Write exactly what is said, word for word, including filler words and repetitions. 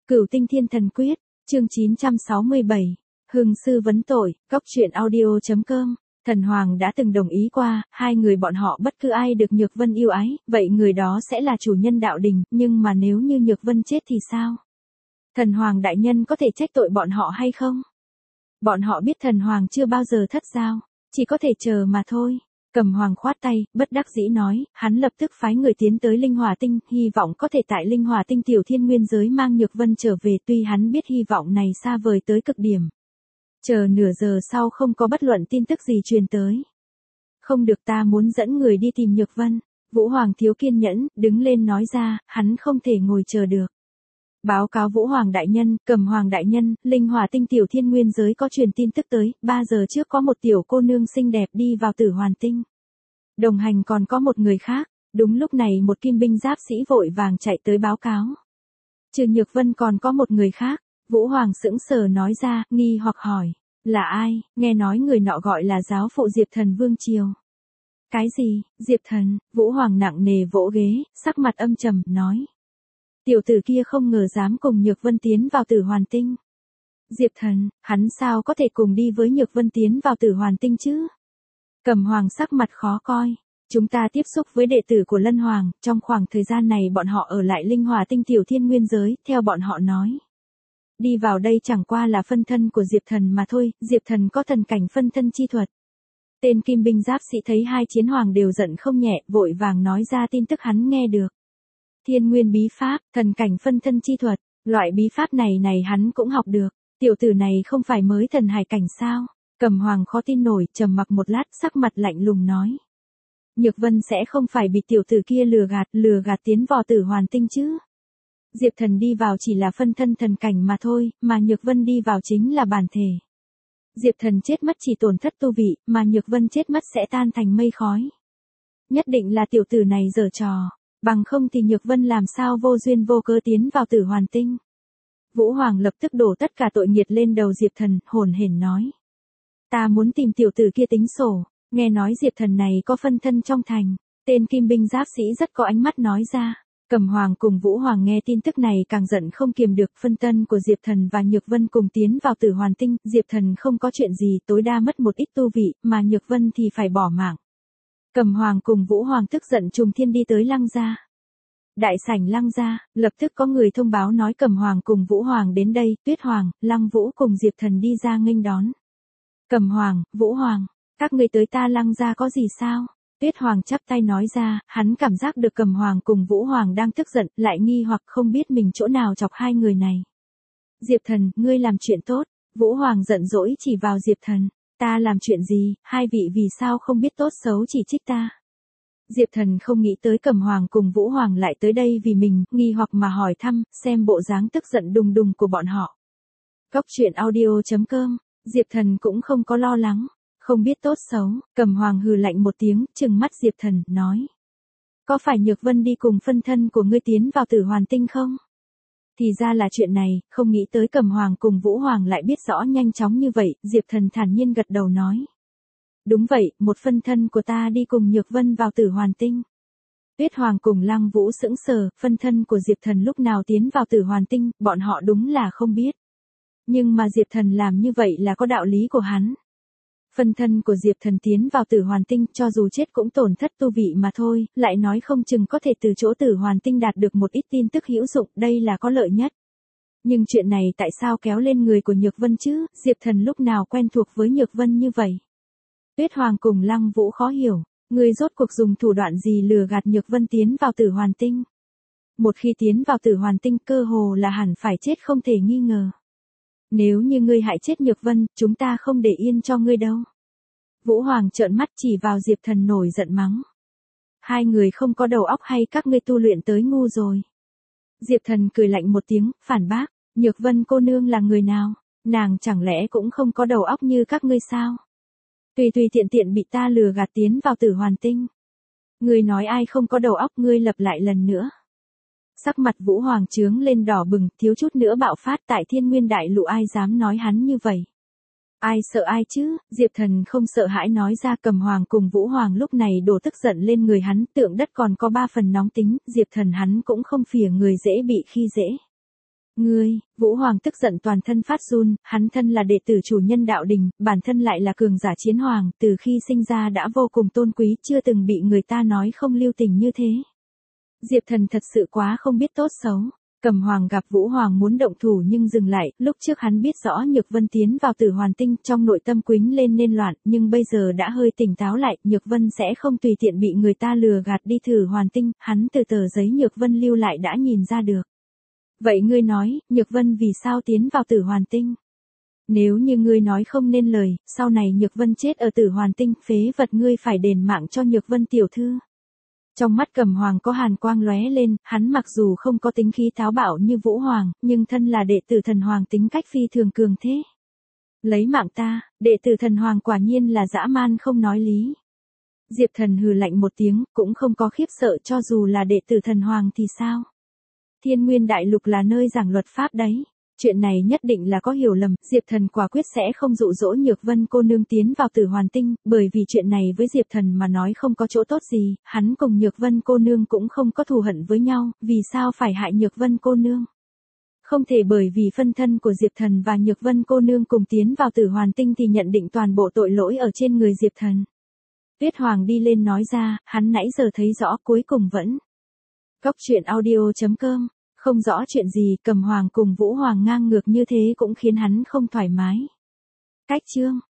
Cửu Tinh Thiên Thần Quyết, chương chín trăm sáu mươi bảy, Hưng sư vấn tội, cóc truyện audio chấm com. Thần Hoàng đã từng đồng ý qua, hai người bọn họ bất cứ ai được Nhược Vân yêu ái, vậy người đó sẽ là chủ nhân đạo đình, nhưng mà nếu như Nhược Vân chết thì sao? Thần Hoàng đại nhân có thể trách tội bọn họ hay không? Bọn họ biết Thần Hoàng chưa bao giờ thất giao, chỉ có thể chờ mà thôi. Cầm Hoàng khoát tay, bất đắc dĩ nói, hắn lập tức phái người tiến tới Linh Hỏa Tinh, hy vọng có thể tại Linh Hỏa Tinh tiểu thiên nguyên giới mang Nhược Vân trở về, tuy hắn biết hy vọng này xa vời tới cực điểm. Chờ nửa giờ sau không có bất luận tin tức gì truyền tới. Không được, ta muốn dẫn người đi tìm Nhược Vân. Vũ Hoàng thiếu kiên nhẫn, đứng lên nói ra, hắn không thể ngồi chờ được. Báo cáo Vũ Hoàng đại nhân, Cầm Hoàng đại nhân, Linh Hỏa Tinh tiểu thiên nguyên giới có truyền tin tức tới, ba giờ trước có một tiểu cô nương xinh đẹp đi vào Tử Hoàn Tinh. Đồng hành còn có một người khác, đúng lúc này một kim binh giáp sĩ vội vàng chạy tới báo cáo. Trừ Nhược Vân còn có một người khác, Vũ Hoàng sững sờ nói ra, nghi hoặc hỏi, là ai? Nghe nói người nọ gọi là giáo phụ Diệp Thần Vương Triều. Cái gì? Diệp Thần? Vũ Hoàng nặng nề vỗ ghế, sắc mặt âm trầm, nói. Tiểu tử kia không ngờ dám cùng Nhược Vân tiến vào Tử Hoàn Tinh. Diệp Thần, hắn sao có thể cùng đi với Nhược Vân tiến vào Tử Hoàn Tinh chứ? Cầm Hoàng sắc mặt khó coi. Chúng ta tiếp xúc với đệ tử của Lân Hoàng, trong khoảng thời gian này bọn họ ở lại Linh Hỏa Tinh tiểu thiên nguyên giới, theo bọn họ nói. Đi vào đây chẳng qua là phân thân của Diệp Thần mà thôi, Diệp Thần có thần cảnh phân thân chi thuật. Tên kim binh giáp sĩ thấy hai chiến hoàng đều giận không nhẹ, vội vàng nói ra tin tức hắn nghe được. Thiên nguyên bí pháp, thần cảnh phân thân chi thuật, loại bí pháp này này hắn cũng học được, tiểu tử này không phải mới thần hải cảnh sao? Cầm Hoàng khó tin nổi, trầm mặc một lát, sắc mặt lạnh lùng nói. Nhược Vân sẽ không phải bị tiểu tử kia lừa gạt, lừa gạt tiến vào Tử Hoàn Tinh chứ? Diệp Thần đi vào chỉ là phân thân thần cảnh mà thôi, mà Nhược Vân đi vào chính là bản thể. Diệp Thần chết mất chỉ tổn thất tu vị, mà Nhược Vân chết mất sẽ tan thành mây khói. Nhất định là tiểu tử này giở trò, bằng không thì Nhược Vân làm sao vô duyên vô cớ tiến vào Tử Hoàn Tinh. Vũ Hoàng lập tức đổ tất cả tội nghiệt lên đầu Diệp Thần, hồn hển nói. Ta muốn tìm tiểu tử kia tính sổ, nghe nói Diệp Thần này có phân thân trong thành, tên kim binh giáp sĩ rất có ánh mắt nói ra. Cầm Hoàng cùng Vũ Hoàng nghe tin tức này càng giận không kiềm được, phân thân của Diệp Thần và Nhược Vân cùng tiến vào Tử Hoàn Tinh, Diệp Thần không có chuyện gì, tối đa mất một ít tu vị, mà Nhược Vân thì phải bỏ mạng. Cầm Hoàng cùng Vũ Hoàng tức giận trùng thiên đi tới Lăng gia. Đại sảnh Lăng gia, lập tức có người thông báo nói Cầm Hoàng cùng Vũ Hoàng đến đây, Tuyết Hoàng, Lăng Vũ cùng Diệp Thần đi ra nghênh đón. Cầm Hoàng, Vũ Hoàng, các người tới ta Lăng gia có gì sao? Tuyết Hoàng chắp tay nói ra, hắn cảm giác được Cầm Hoàng cùng Vũ Hoàng đang tức giận, lại nghi hoặc không biết mình chỗ nào chọc hai người này. Diệp Thần, ngươi làm chuyện tốt. Vũ Hoàng giận dỗi chỉ vào Diệp Thần. Ta làm chuyện gì, hai vị vì sao không biết tốt xấu chỉ trích ta. Diệp Thần không nghĩ tới Cầm Hoàng cùng Vũ Hoàng lại tới đây vì mình, nghi hoặc mà hỏi thăm, xem bộ dáng tức giận đùng đùng của bọn họ. Cóc truyện audio chấm com, Diệp Thần cũng không có lo lắng. Không biết tốt xấu, Cầm Hoàng hừ lạnh một tiếng, trừng mắt Diệp Thần, nói. Có phải Nhược Vân đi cùng phân thân của ngươi tiến vào Tử Hoàn Tinh không? Thì ra là chuyện này, không nghĩ tới Cầm Hoàng cùng Vũ Hoàng lại biết rõ nhanh chóng như vậy, Diệp Thần thản nhiên gật đầu nói. Đúng vậy, một phân thân của ta đi cùng Nhược Vân vào Tử Hoàn Tinh. Tuyết Hoàng cùng Lăng Vũ sững sờ, phân thân của Diệp Thần lúc nào tiến vào Tử Hoàn Tinh, bọn họ đúng là không biết. Nhưng mà Diệp Thần làm như vậy là có đạo lý của hắn. Phân thân của Diệp Thần tiến vào Tử Hoàn Tinh, cho dù chết cũng tổn thất tu vị mà thôi, lại nói không chừng có thể từ chỗ Tử Hoàn Tinh đạt được một ít tin tức hữu dụng, đây là có lợi nhất. Nhưng chuyện này tại sao kéo lên người của Nhược Vân chứ, Diệp Thần lúc nào quen thuộc với Nhược Vân như vậy? Tuyết Hoàng cùng Lăng Vũ khó hiểu, người rốt cuộc dùng thủ đoạn gì lừa gạt Nhược Vân tiến vào Tử Hoàn Tinh? Một khi tiến vào Tử Hoàn Tinh cơ hồ là hẳn phải chết không thể nghi ngờ. Nếu như ngươi hại chết Nhược Vân, chúng ta không để yên cho ngươi đâu. Vũ Hoàng trợn mắt chỉ vào Diệp Thần nổi giận mắng. Hai người không có đầu óc hay các ngươi tu luyện tới ngu rồi. Diệp Thần cười lạnh một tiếng, phản bác, Nhược Vân cô nương là người nào? Nàng chẳng lẽ cũng không có đầu óc như các ngươi sao? Tùy tùy tiện tiện bị ta lừa gạt tiến vào Tử Hoàn Tinh. Ngươi nói ai không có đầu óc, ngươi lặp lại lần nữa. Sắc mặt Vũ Hoàng trướng lên đỏ bừng, thiếu chút nữa bạo phát, tại Thiên Nguyên Đại Lục ai dám nói hắn như vậy. Ai sợ ai chứ, Diệp Thần không sợ hãi nói ra. Cầm Hoàng cùng Vũ Hoàng lúc này đổ tức giận lên người hắn, tượng đất còn có ba phần nóng tính, Diệp Thần hắn cũng không phìa người dễ bị khi dễ. Ngươi, Vũ Hoàng tức giận toàn thân phát run, hắn thân là đệ tử chủ nhân đạo đình, bản thân lại là cường giả chiến hoàng, từ khi sinh ra đã vô cùng tôn quý, chưa từng bị người ta nói không lưu tình như thế. Diệp Thần thật sự quá không biết tốt xấu. Cầm Hoàng gặp Vũ Hoàng muốn động thủ nhưng dừng lại, lúc trước hắn biết rõ Nhược Vân tiến vào Tử Hoàn Tinh, trong nội tâm quýnh lên nên loạn, nhưng bây giờ đã hơi tỉnh táo lại, Nhược Vân sẽ không tùy tiện bị người ta lừa gạt đi Tử Hoàn Tinh, hắn từ tờ giấy Nhược Vân lưu lại đã nhìn ra được. Vậy ngươi nói, Nhược Vân vì sao tiến vào Tử Hoàn Tinh? Nếu như ngươi nói không nên lời, sau này Nhược Vân chết ở Tử Hoàn Tinh, phế vật ngươi phải đền mạng cho Nhược Vân tiểu thư. Trong mắt Cầm Hoàng có hàn quang lóe lên, hắn mặc dù không có tính khí táo bạo như Vũ Hoàng, nhưng thân là đệ tử thần hoàng tính cách phi thường cường thế. Lấy mạng ta, đệ tử thần hoàng quả nhiên là dã man không nói lý. Diệp Thần hừ lạnh một tiếng, cũng không có khiếp sợ cho dù là đệ tử thần hoàng thì sao. Thiên Nguyên Đại Lục là nơi giảng luật pháp đấy. Chuyện này nhất định là có hiểu lầm, Diệp Thần quả quyết sẽ không dụ dỗ Nhược Vân cô nương tiến vào Tử Hoàn Tinh, bởi vì chuyện này với Diệp Thần mà nói không có chỗ tốt gì, hắn cùng Nhược Vân cô nương cũng không có thù hận với nhau, vì sao phải hại Nhược Vân cô nương? Không thể bởi vì phân thân của Diệp Thần và Nhược Vân cô nương cùng tiến vào Tử Hoàn Tinh thì nhận định toàn bộ tội lỗi ở trên người Diệp Thần. Tuyết Hoàng đi lên nói ra, hắn nãy giờ thấy rõ cuối cùng vẫn. Góc truyện audio chấm com. Không rõ chuyện gì, Cầm Hoàng cùng Vũ Hoàng ngang ngược như thế cũng khiến hắn không thoải mái. Cách chương